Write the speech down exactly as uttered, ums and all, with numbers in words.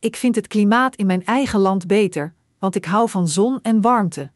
ik vind het klimaat in mijn eigen land beter, want ik hou van zon en warmte.